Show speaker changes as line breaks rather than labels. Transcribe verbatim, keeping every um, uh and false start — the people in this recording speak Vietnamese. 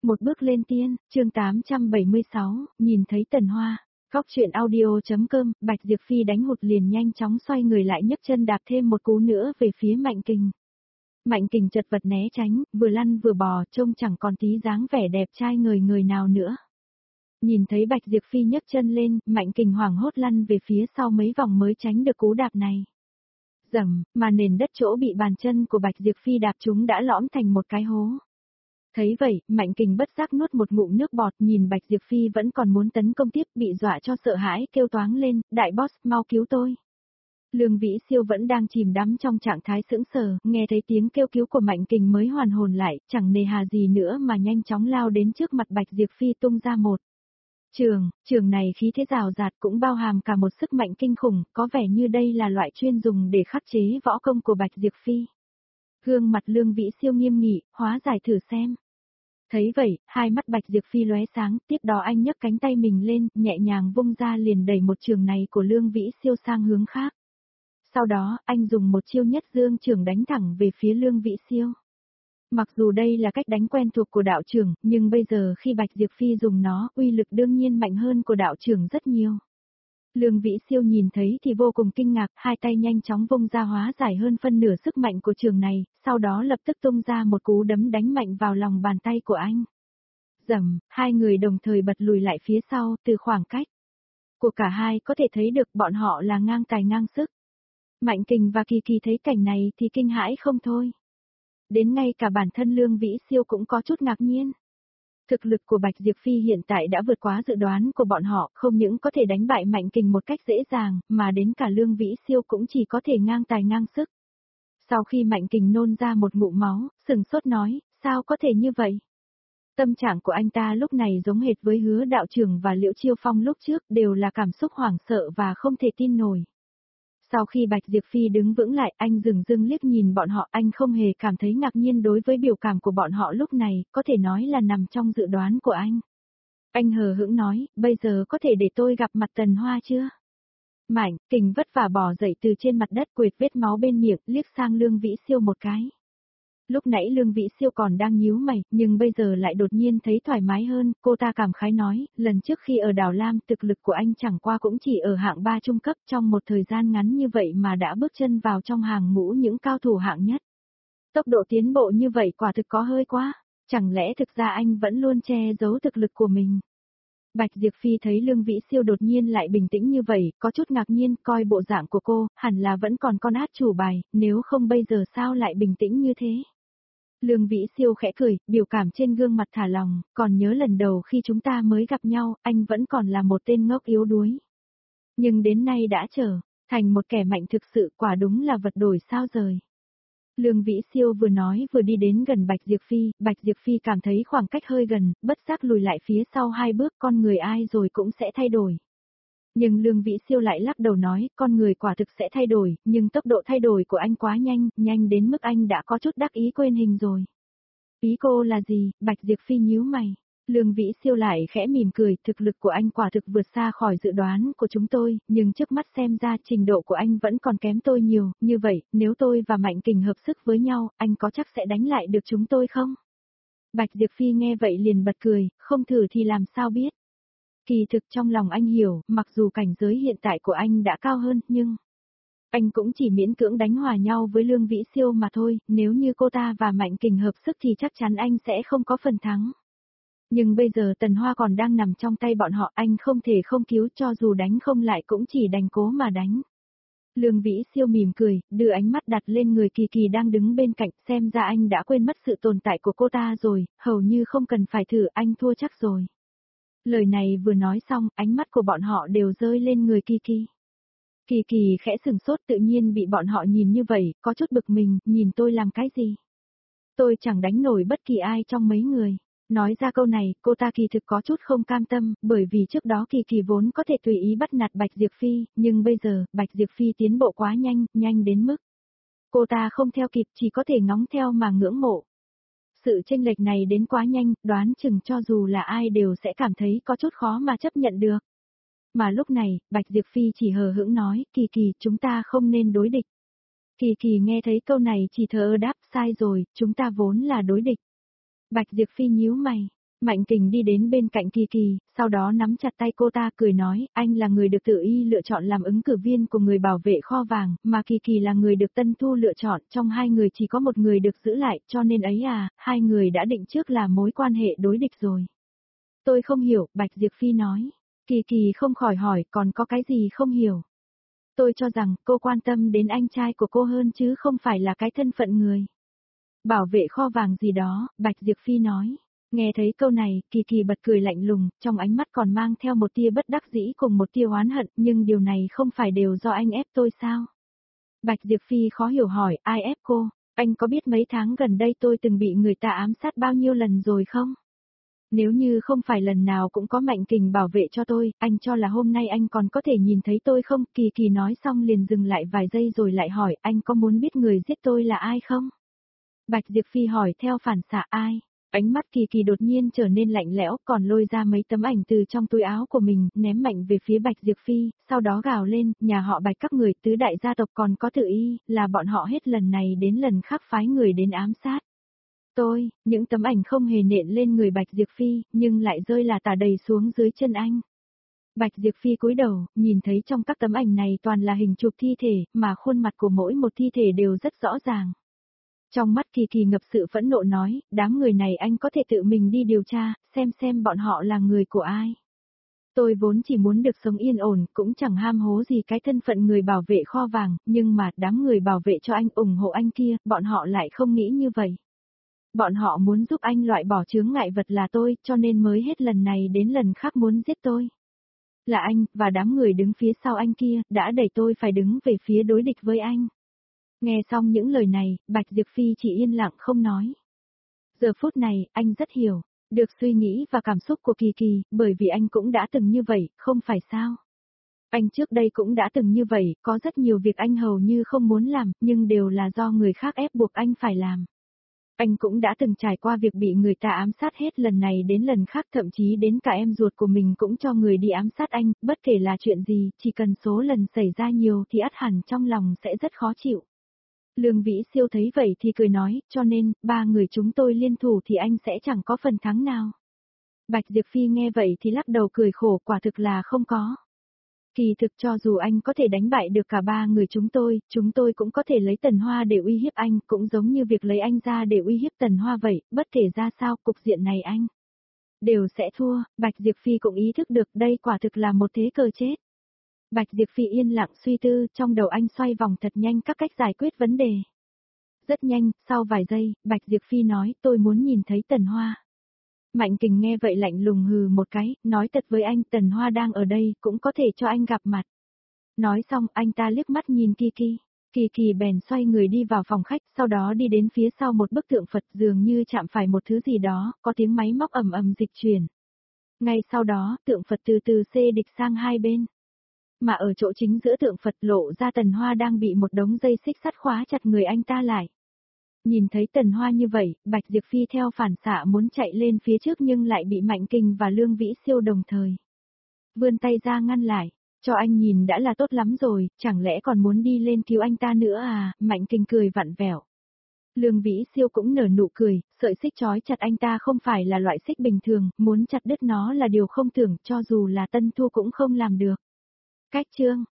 Một bước lên tiên, chương tám trăm bảy mươi sáu, nhìn thấy Tần Hoa. Góc truyện audio.com, Bạch Diệp Phi đánh hụt liền nhanh chóng xoay người lại nhấc chân đạp thêm một cú nữa về phía Mạnh Kình. Mạnh Kình chật vật né tránh, vừa lăn vừa bò, trông chẳng còn tí dáng vẻ đẹp trai người người nào nữa. Nhìn thấy Bạch Diệp Phi nhấc chân lên, Mạnh Kình hoảng hốt lăn về phía sau mấy vòng mới tránh được cú đạp này. Rầm, mà nền đất chỗ bị bàn chân của Bạch Diệp Phi đạp trúng đã lõm thành một cái hố. Thấy vậy, Mạnh Kình bất giác nuốt một ngụm nước bọt, nhìn Bạch Diệp Phi vẫn còn muốn tấn công tiếp, bị dọa cho sợ hãi, kêu toáng lên, đại boss, mau cứu tôi. Lương Vĩ Siêu vẫn đang chìm đắm trong trạng thái sững sờ, nghe thấy tiếng kêu cứu của Mạnh Kình mới hoàn hồn lại, chẳng nề hà gì nữa mà nhanh chóng lao đến trước mặt Bạch Diệp Phi tung ra một trường, trường này khí thế rào rạt cũng bao hàm cả một sức mạnh kinh khủng, có vẻ như đây là loại chuyên dùng để khắc chế võ công của Bạch Diệp Phi. Gương mặt Lương Vĩ Siêu nghiêm nghị, hóa giải thử xem. Thấy vậy, hai mắt Bạch Diệp Phi lóe sáng, tiếp đó anh nhấc cánh tay mình lên, nhẹ nhàng vung ra liền đẩy một trường này của Lương Vĩ Siêu sang hướng khác. Sau đó, anh dùng một chiêu nhất dương trường đánh thẳng về phía Lương Vĩ Siêu. Mặc dù đây là cách đánh quen thuộc của đạo trưởng, nhưng bây giờ khi Bạch Diệp Phi dùng nó, uy lực đương nhiên mạnh hơn của đạo trưởng rất nhiều. Lương Vĩ Siêu nhìn thấy thì vô cùng kinh ngạc, hai tay nhanh chóng vung ra hóa giải hơn phân nửa sức mạnh của trường này, sau đó lập tức tung ra một cú đấm đánh mạnh vào lòng bàn tay của anh. Rầm, hai người đồng thời bật lùi lại phía sau, từ khoảng cách của cả hai có thể thấy được bọn họ là ngang tài ngang sức. Mạnh Kình và Kỳ Kỳ thấy cảnh này thì kinh hãi không thôi. Đến ngay cả bản thân Lương Vĩ Siêu cũng có chút ngạc nhiên. Thực lực của Bạch Diệp Phi hiện tại đã vượt quá dự đoán của bọn họ, không những có thể đánh bại Mạnh Kình một cách dễ dàng, mà đến cả Lương Vĩ Siêu cũng chỉ có thể ngang tài ngang sức. Sau khi Mạnh Kình nôn ra một ngụm máu, sừng sốt nói, sao có thể như vậy? Tâm trạng của anh ta lúc này giống hệt với Hứa đạo trưởng và Liễu Chiêu Phong lúc trước, đều là cảm xúc hoảng sợ và không thể tin nổi. Sau khi Bạch Diệp Phi đứng vững lại, anh dừng dưng liếc nhìn bọn họ, anh không hề cảm thấy ngạc nhiên đối với biểu cảm của bọn họ lúc này, có thể nói là nằm trong dự đoán của anh. Anh hờ hững nói, bây giờ có thể để tôi gặp mặt Tần Hoa chưa? Mạnh Kình vất vả bò dậy từ trên mặt đất, quệt vết máu bên miệng, liếc sang Lương Vĩ Siêu một cái. Lúc nãy Lương Vĩ Siêu còn đang nhíu mày, nhưng bây giờ lại đột nhiên thấy thoải mái hơn, cô ta cảm khái nói, lần trước khi ở Đảo Lam thực lực của anh chẳng qua cũng chỉ ở hạng ba trung cấp, trong một thời gian ngắn như vậy mà đã bước chân vào trong hàng ngũ những cao thủ hạng nhất. Tốc độ tiến bộ như vậy quả thực có hơi quá, chẳng lẽ thực ra anh vẫn luôn che giấu thực lực của mình. Bạch Diệp Phi thấy Lương Vĩ Siêu đột nhiên lại bình tĩnh như vậy, có chút ngạc nhiên, coi bộ dạng của cô, hẳn là vẫn còn con át chủ bài, nếu không bây giờ sao lại bình tĩnh như thế. Lương Vĩ Siêu khẽ cười, biểu cảm trên gương mặt thả lòng, còn nhớ lần đầu khi chúng ta mới gặp nhau, anh vẫn còn là một tên ngốc yếu đuối. Nhưng đến nay đã trở thành một kẻ mạnh thực sự, quả đúng là vật đổi sao rời. Lương Vĩ Siêu vừa nói vừa đi đến gần Bạch Diệp Phi, Bạch Diệp Phi cảm thấy khoảng cách hơi gần, bất giác lùi lại phía sau hai bước, con người ai rồi cũng sẽ thay đổi. Nhưng Lương Vĩ Siêu lại lắc đầu nói, con người quả thực sẽ thay đổi, nhưng tốc độ thay đổi của anh quá nhanh, nhanh đến mức anh đã có chút đắc ý quên hình rồi. Ý cô là gì? Bạch Diệp Phi nhíu mày. Lương Vĩ Siêu lại khẽ mỉm cười, thực lực của anh quả thực vượt xa khỏi dự đoán của chúng tôi, nhưng trước mắt xem ra trình độ của anh vẫn còn kém tôi nhiều, như vậy, nếu tôi và Mạnh Kình hợp sức với nhau, anh có chắc sẽ đánh lại được chúng tôi không? Bạch Diệp Phi nghe vậy liền bật cười, không thử thì làm sao biết. Kỳ thực trong lòng anh hiểu, mặc dù cảnh giới hiện tại của anh đã cao hơn, nhưng anh cũng chỉ miễn cưỡng đánh hòa nhau với Lương Vĩ Siêu mà thôi, nếu như cô ta và Mạnh Kình hợp sức thì chắc chắn anh sẽ không có phần thắng. Nhưng bây giờ Tần Hoa còn đang nằm trong tay bọn họ, anh không thể không cứu, cho dù đánh không lại cũng chỉ đành cố mà đánh. Lương Vĩ Siêu mỉm cười, đưa ánh mắt đặt lên người Kỳ Kỳ đang đứng bên cạnh, xem ra anh đã quên mất sự tồn tại của cô ta rồi, hầu như không cần phải thử, anh thua chắc rồi. Lời này vừa nói xong, ánh mắt của bọn họ đều rơi lên người Kỳ Kỳ. Kỳ Kỳ khẽ sừng sốt, tự nhiên bị bọn họ nhìn như vậy, có chút bực mình, nhìn tôi làm cái gì? Tôi chẳng đánh nổi bất kỳ ai trong mấy người. Nói ra câu này, cô ta kỳ thực có chút không cam tâm, bởi vì trước đó Kỳ Kỳ vốn có thể tùy ý bắt nạt Bạch Diệp Phi, nhưng bây giờ, Bạch Diệp Phi tiến bộ quá nhanh, nhanh đến mức cô ta không theo kịp, chỉ có thể ngóng theo mà ngưỡng mộ. Sự chênh lệch này đến quá nhanh, đoán chừng cho dù là ai đều sẽ cảm thấy có chút khó mà chấp nhận được. Mà lúc này, Bạch Diệp Phi chỉ hờ hững nói, Kỳ Kỳ, chúng ta không nên đối địch. Kỳ Kỳ nghe thấy câu này chỉ thờ ơ đáp, sai rồi, chúng ta vốn là đối địch. Bạch Diệp Phi nhíu mày, Mạnh Kình đi đến bên cạnh Kỳ Kỳ, sau đó nắm chặt tay cô ta cười nói, anh là người được tự y lựa chọn làm ứng cử viên của người bảo vệ kho vàng, mà Kỳ Kỳ là người được Tân Thu lựa chọn, trong hai người chỉ có một người được giữ lại, cho nên ấy à, hai người đã định trước là mối quan hệ đối địch rồi. Tôi không hiểu, Bạch Diệp Phi nói. Kỳ Kỳ không khỏi hỏi, còn có cái gì không hiểu? Tôi cho rằng cô quan tâm đến anh trai của cô hơn chứ không phải là cái thân phận người bảo vệ kho vàng gì đó, Bạch Diệp Phi nói. Nghe thấy câu này, Kỳ Kỳ bật cười lạnh lùng, trong ánh mắt còn mang theo một tia bất đắc dĩ cùng một tia oán hận, nhưng điều này không phải đều do anh ép tôi sao? Bạch Diệp Phi khó hiểu hỏi, ai ép cô? Anh có biết mấy tháng gần đây tôi từng bị người ta ám sát bao nhiêu lần rồi không? Nếu như không phải lần nào cũng có Mạnh Kình bảo vệ cho tôi, anh cho là hôm nay anh còn có thể nhìn thấy tôi không? Kỳ Kỳ nói xong liền dừng lại vài giây rồi lại hỏi, anh có muốn biết người giết tôi là ai không? Bạch Diệp Phi hỏi theo phản xạ ai? Ánh mắt Kỳ Kỳ đột nhiên trở nên lạnh lẽo, còn lôi ra mấy tấm ảnh từ trong túi áo của mình, ném mạnh về phía Bạch Diệp Phi, sau đó gào lên, nhà họ Bạch các người tứ đại gia tộc còn có tự y, là bọn họ hết lần này đến lần khác phái người đến ám sát. Tôi, những tấm ảnh không hề nện lên người Bạch Diệp Phi, nhưng lại rơi là tả đầy xuống dưới chân anh. Bạch Diệp Phi cúi đầu, nhìn thấy trong các tấm ảnh này toàn là hình chụp thi thể, mà khuôn mặt của mỗi một thi thể đều rất rõ ràng. Trong mắt Kỳ Kỳ ngập sự phẫn nộ nói, đám người này anh có thể tự mình đi điều tra, xem xem bọn họ là người của ai. Tôi vốn chỉ muốn được sống yên ổn, cũng chẳng ham hố gì cái thân phận người bảo vệ kho vàng, nhưng mà đám người bảo vệ cho anh ủng hộ anh kia, bọn họ lại không nghĩ như vậy. Bọn họ muốn giúp anh loại bỏ chướng ngại vật là tôi, cho nên mới hết lần này đến lần khác muốn giết tôi. Là anh, và đám người đứng phía sau anh kia, đã đẩy tôi phải đứng về phía đối địch với anh. Nghe xong những lời này, Bạch Diệp Phi chỉ yên lặng không nói. Giờ phút này, anh rất hiểu được suy nghĩ và cảm xúc của Kỳ Kỳ, bởi vì anh cũng đã từng như vậy, không phải sao? Anh trước đây cũng đã từng như vậy, có rất nhiều việc anh hầu như không muốn làm, nhưng đều là do người khác ép buộc anh phải làm. Anh cũng đã từng trải qua việc bị người ta ám sát hết lần này đến lần khác, thậm chí đến cả em ruột của mình cũng cho người đi ám sát anh, bất kể là chuyện gì, chỉ cần số lần xảy ra nhiều thì ắt hẳn trong lòng sẽ rất khó chịu. Lương Vĩ Siêu thấy vậy thì cười nói, cho nên, ba người chúng tôi liên thủ thì anh sẽ chẳng có phần thắng nào. Bạch Diệp Phi nghe vậy thì lắc đầu cười khổ, quả thực là không có. Kỳ thực cho dù anh có thể đánh bại được cả ba người chúng tôi, chúng tôi cũng có thể lấy Tần Hoa để uy hiếp anh, cũng giống như việc lấy anh ra để uy hiếp Tần Hoa vậy, bất kể ra sao cục diện này anh đều sẽ thua. Bạch Diệp Phi cũng ý thức được đây quả thực là một thế cờ chết. Bạch Diệp Phi yên lặng suy tư, trong đầu anh xoay vòng thật nhanh các cách giải quyết vấn đề. Rất nhanh, sau vài giây, Bạch Diệp Phi nói, tôi muốn nhìn thấy Tần Hoa. Mạnh Kình nghe vậy lạnh lùng hừ một cái, nói thật với anh, Tần Hoa đang ở đây, cũng có thể cho anh gặp mặt. Nói xong, anh ta liếc mắt nhìn Kỳ Kỳ. Kỳ Kỳ bèn xoay người đi vào phòng khách, sau đó đi đến phía sau một bức tượng Phật, dường như chạm phải một thứ gì đó, có tiếng máy móc ầm ầm dịch chuyển. Ngay sau đó, tượng Phật từ từ xê địch sang hai bên. Mà ở chỗ chính giữa tượng Phật lộ ra Tần Hoa đang bị một đống dây xích sắt khóa chặt người anh ta lại. Nhìn thấy Tần Hoa như vậy, Bạch Diệp Phi theo phản xạ muốn chạy lên phía trước nhưng lại bị Mạnh Kình và Lương Vĩ Siêu đồng thời vươn tay ra ngăn lại. Cho anh nhìn đã là tốt lắm rồi, chẳng lẽ còn muốn đi lên cứu anh ta nữa à? Mạnh Kình cười vặn vẹo. Lương Vĩ Siêu cũng nở nụ cười, sợi xích trói chặt anh ta không phải là loại xích bình thường, muốn chặt đứt nó là điều không tưởng, cho dù là Tân Thu cũng không làm được. Cách chương